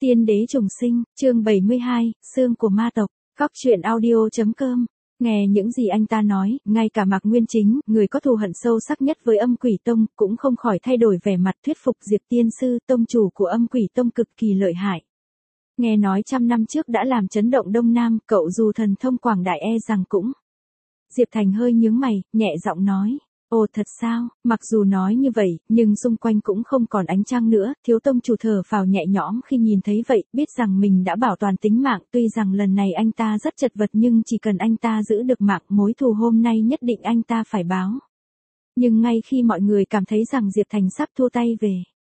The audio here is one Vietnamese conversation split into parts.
Tiên đế trùng sinh, chương 72, xương của ma tộc, Cóc truyện audio.com. Nghe những gì anh ta nói, ngay cả Mạc Nguyên Chính, người có thù hận sâu sắc nhất với Âm Quỷ Tông, cũng không khỏi thay đổi vẻ mặt thuyết phục Diệp Tiên Sư, tông chủ của Âm Quỷ Tông cực kỳ lợi hại. Nghe nói 100 năm trước đã làm chấn động Đông Nam, cậu dù thần thông quảng đại rằng cũng. Diệp Thành hơi nhướng mày, nhẹ giọng nói. Ồ thật sao, mặc dù nói như vậy, nhưng xung quanh cũng không còn ánh trăng nữa, thiếu tông chủ thở phào nhẹ nhõm khi nhìn thấy vậy, biết rằng mình đã bảo toàn tính mạng, tuy rằng lần này anh ta rất chật vật nhưng chỉ cần anh ta giữ được mạng, mối thù hôm nay nhất định anh ta phải báo. Nhưng ngay khi mọi người cảm thấy rằng Diệp Thành sắp thua tay về.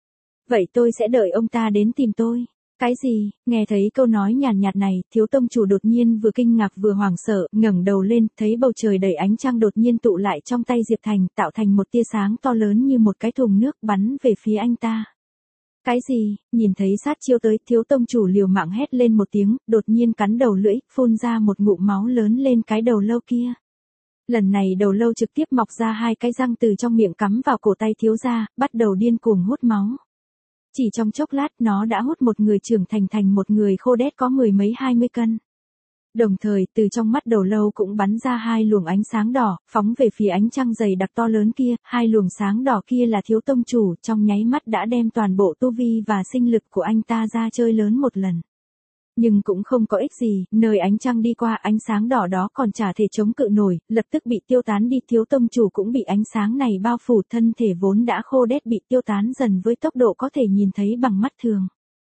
Vậy tôi sẽ đợi ông ta đến tìm tôi. Cái gì? Nghe thấy câu nói nhàn nhạt này, thiếu tông chủ đột nhiên vừa kinh ngạc vừa hoảng sợ, ngẩng đầu lên, thấy bầu trời đầy ánh trăng đột nhiên tụ lại trong tay Diệp Thành, tạo thành một tia sáng to lớn như một cái thùng nước bắn về phía anh ta. Cái gì? Nhìn thấy sát chiêu tới, thiếu tông chủ liều mạng hét lên một tiếng, đột nhiên cắn đầu lưỡi, phun ra một ngụm máu lớn lên cái đầu lâu kia. Lần này đầu lâu trực tiếp mọc ra hai cái răng từ trong miệng cắm vào cổ tay thiếu gia, bắt đầu điên cuồng hút máu. Chỉ trong chốc lát nó đã hút một người trưởng thành thành một người khô đét có 10 mấy 20 cân. Đồng thời, từ trong mắt đầu lâu cũng bắn ra hai luồng ánh sáng đỏ, phóng về phía ánh trăng dày đặc to lớn kia, hai luồng sáng đỏ kia là thiếu tông chủ, trong nháy mắt đã đem toàn bộ tu vi và sinh lực của anh ta ra chơi lớn một lần. Nhưng cũng không có ích gì, nơi ánh trăng đi qua ánh sáng đỏ đó còn chả thể chống cự nổi, lập tức bị tiêu tán đi, thiếu tông chủ cũng bị ánh sáng này bao phủ, thân thể vốn đã khô đét bị tiêu tán dần với tốc độ có thể nhìn thấy bằng mắt thường.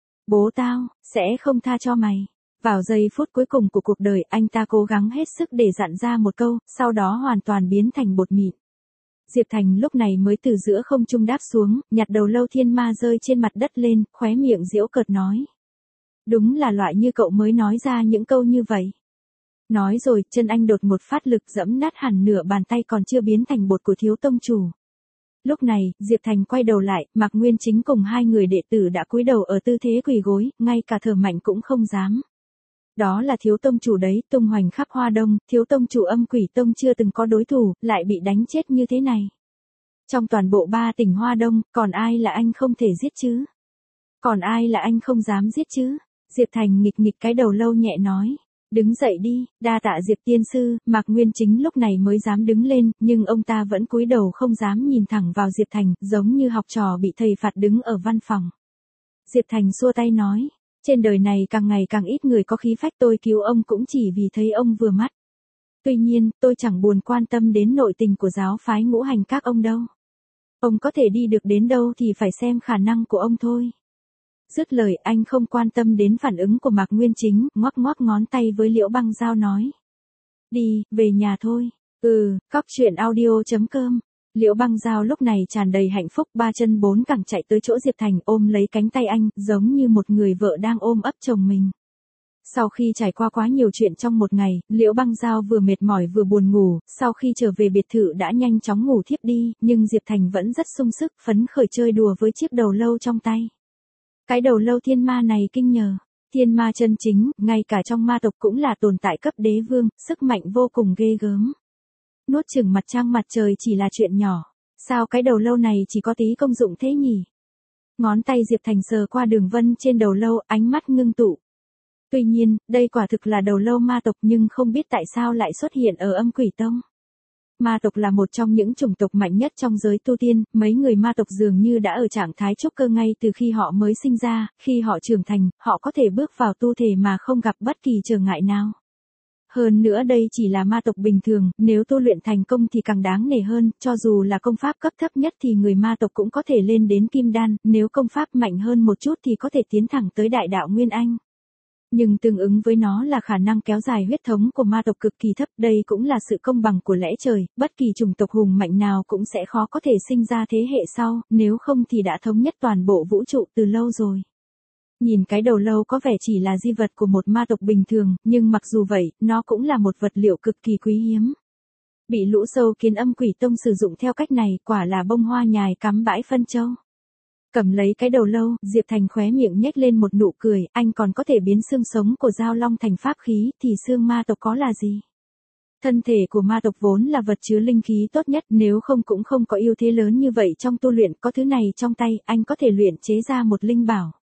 Bố tao, sẽ không tha cho mày. Vào giây phút cuối cùng của cuộc đời, anh ta cố gắng hết sức để dặn ra một câu, sau đó hoàn toàn biến thành bột mịn. Diệp Thành lúc này mới từ giữa không trung đáp xuống, nhặt đầu lâu thiên ma rơi trên mặt đất lên, khóe miệng giễu cợt nói. Đúng là loại như cậu mới nói ra những câu như vậy. Nói rồi, chân anh đột một phát lực giẫm nát hẳn nửa bàn tay còn chưa biến thành bột của thiếu tông chủ. Lúc này, Diệp Thành quay đầu lại, Mạc Nguyên Chính cùng hai người đệ tử đã cúi đầu ở tư thế quỳ gối, ngay cả thở mạnh cũng không dám. Đó là thiếu tông chủ đấy, tung hoành khắp Hoa Đông, thiếu tông chủ Âm Quỷ Tông chưa từng có đối thủ, lại bị đánh chết như thế này. Trong toàn bộ 3 tỉnh Hoa Đông, còn ai là anh không thể giết chứ? Còn ai là anh không dám giết chứ? Diệp Thành nghịch nghịch cái đầu lâu nhẹ nói. Đứng dậy đi, đa tạ Diệp Tiên Sư, Mạc Nguyên Chính lúc này mới dám đứng lên, nhưng ông ta vẫn cúi đầu không dám nhìn thẳng vào Diệp Thành, giống như học trò bị thầy phạt đứng ở văn phòng. Diệp Thành xua tay nói, trên đời này càng ngày càng ít người có khí phách, tôi cứu ông cũng chỉ vì thấy ông vừa mắt. Tuy nhiên, tôi chẳng buồn quan tâm đến nội tình của giáo phái ngũ hành các ông đâu. Ông có thể đi được đến đâu thì phải xem khả năng của ông thôi. Dứt lời, anh không quan tâm đến phản ứng của Mạc Nguyên Chính, ngoắc ngoắc ngón tay với Liễu Băng Dao nói. Đi, về nhà thôi. Cóc truyện audio.com. Liễu Băng Dao lúc này tràn đầy hạnh phúc, ba chân bốn cẳng chạy tới chỗ Diệp Thành ôm lấy cánh tay anh, giống như một người vợ đang ôm ấp chồng mình. Sau khi trải qua quá nhiều chuyện trong một ngày, Liễu Băng Dao vừa mệt mỏi vừa buồn ngủ, sau khi trở về biệt thự đã nhanh chóng ngủ thiếp đi, nhưng Diệp Thành vẫn rất sung sức, phấn khởi chơi đùa với chiếc đầu lâu trong tay. Cái đầu lâu thiên ma này kinh nhờ. Thiên ma chân chính, ngay cả trong ma tộc cũng là tồn tại cấp đế vương, sức mạnh vô cùng ghê gớm. Nuốt chửng mặt trăng mặt trời chỉ là chuyện nhỏ. Sao cái đầu lâu này chỉ có tí công dụng thế nhỉ? Ngón tay Diệp Thành sờ qua đường vân trên đầu lâu, ánh mắt ngưng tụ. Tuy nhiên, đây quả thực là đầu lâu ma tộc nhưng không biết tại sao lại xuất hiện ở Âm Quỷ Tông. Ma tộc là một trong những chủng tộc mạnh nhất trong giới tu tiên, mấy người ma tộc dường như đã ở trạng thái trúc cơ ngay từ khi họ mới sinh ra, khi họ trưởng thành, họ có thể bước vào tu thể mà không gặp bất kỳ trở ngại nào. Hơn nữa đây chỉ là ma tộc bình thường, nếu tu luyện thành công thì càng đáng nể hơn, cho dù là công pháp cấp thấp nhất thì người ma tộc cũng có thể lên đến kim đan, nếu công pháp mạnh hơn một chút thì có thể tiến thẳng tới đại đạo Nguyên Anh. Nhưng tương ứng với nó là khả năng kéo dài huyết thống của ma tộc cực kỳ thấp, đây cũng là sự công bằng của lẽ trời, bất kỳ chủng tộc hùng mạnh nào cũng sẽ khó có thể sinh ra thế hệ sau, nếu không thì đã thống nhất toàn bộ vũ trụ từ lâu rồi. Nhìn cái đầu lâu có vẻ chỉ là di vật của một ma tộc bình thường, nhưng mặc dù vậy, nó cũng là một vật liệu cực kỳ quý hiếm. Bị lũ sâu kiến Âm Quỷ Tông sử dụng theo cách này, quả là bông hoa nhài cắm bãi phân châu. Cầm lấy cái đầu lâu, Diệp Thành khóe miệng nhếch lên một nụ cười, anh còn có thể biến xương sống của Giao Long thành pháp khí, thì xương ma tộc có là gì? Thân thể của ma tộc vốn là vật chứa linh khí tốt nhất, nếu không cũng không có ưu thế lớn như vậy trong tu luyện, có thứ này trong tay, anh có thể luyện chế ra một linh bảo.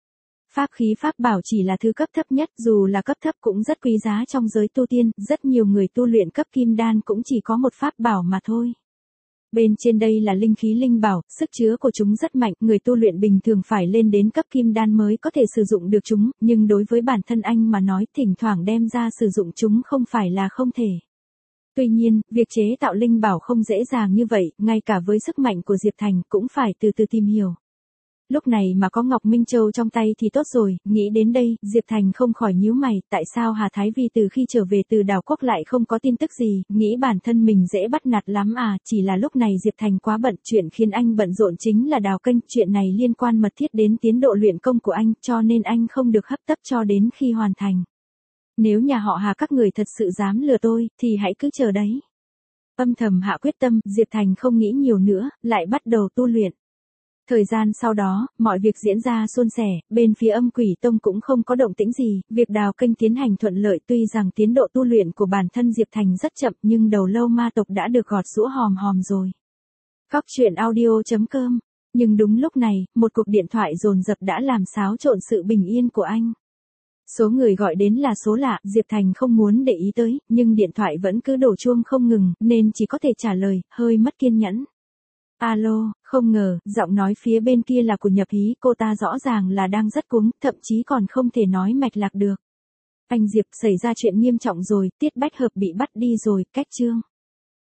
Pháp khí pháp bảo chỉ là thứ cấp thấp nhất, dù là cấp thấp cũng rất quý giá trong giới tu tiên, rất nhiều người tu luyện cấp kim đan cũng chỉ có một pháp bảo mà thôi. Bên trên đây là linh khí linh bảo, sức chứa của chúng rất mạnh, người tu luyện bình thường phải lên đến cấp kim đan mới có thể sử dụng được chúng, nhưng đối với bản thân anh mà nói, thỉnh thoảng đem ra sử dụng chúng không phải là không thể. Tuy nhiên, việc chế tạo linh bảo không dễ dàng như vậy, ngay cả với sức mạnh của Diệp Thành cũng phải từ từ tìm hiểu. Lúc này mà có Ngọc Minh Châu trong tay thì tốt rồi, nghĩ đến đây, Diệp Thành không khỏi nhíu mày, tại sao Hà Thái Vi từ khi trở về từ đảo quốc lại không có tin tức gì, nghĩ bản thân mình dễ bắt nạt lắm à, chỉ là lúc này Diệp Thành quá bận, chuyện khiến anh bận rộn chính là đào kênh, chuyện này liên quan mật thiết đến tiến độ luyện công của anh, cho nên anh không được hấp tấp cho đến khi hoàn thành. Nếu nhà họ Hà các người thật sự dám lừa tôi, thì hãy cứ chờ đấy. Âm thầm hạ quyết tâm, Diệp Thành không nghĩ nhiều nữa, lại bắt đầu tu luyện. Thời gian sau đó, mọi việc diễn ra suôn sẻ, bên phía Âm Quỷ Tông cũng không có động tĩnh gì, việc đào kênh tiến hành thuận lợi, tuy rằng tiến độ tu luyện của bản thân Diệp Thành rất chậm nhưng đầu lâu ma tộc đã được gọt giũa hòm hòm rồi. Cóc truyện audio.com. Nhưng đúng lúc này, một cuộc điện thoại dồn dập đã làm xáo trộn sự bình yên của anh. Số người gọi đến là số lạ, Diệp Thành không muốn để ý tới, nhưng điện thoại vẫn cứ đổ chuông không ngừng, nên chỉ có thể trả lời, hơi mất kiên nhẫn. Alo, không ngờ, giọng nói phía bên kia là của Nhập Hí, cô ta rõ ràng là đang rất cuống, thậm chí còn không thể nói mạch lạc được. Anh Diệp, xảy ra chuyện nghiêm trọng rồi, Tiết Bách Hợp bị bắt đi rồi, cách chương.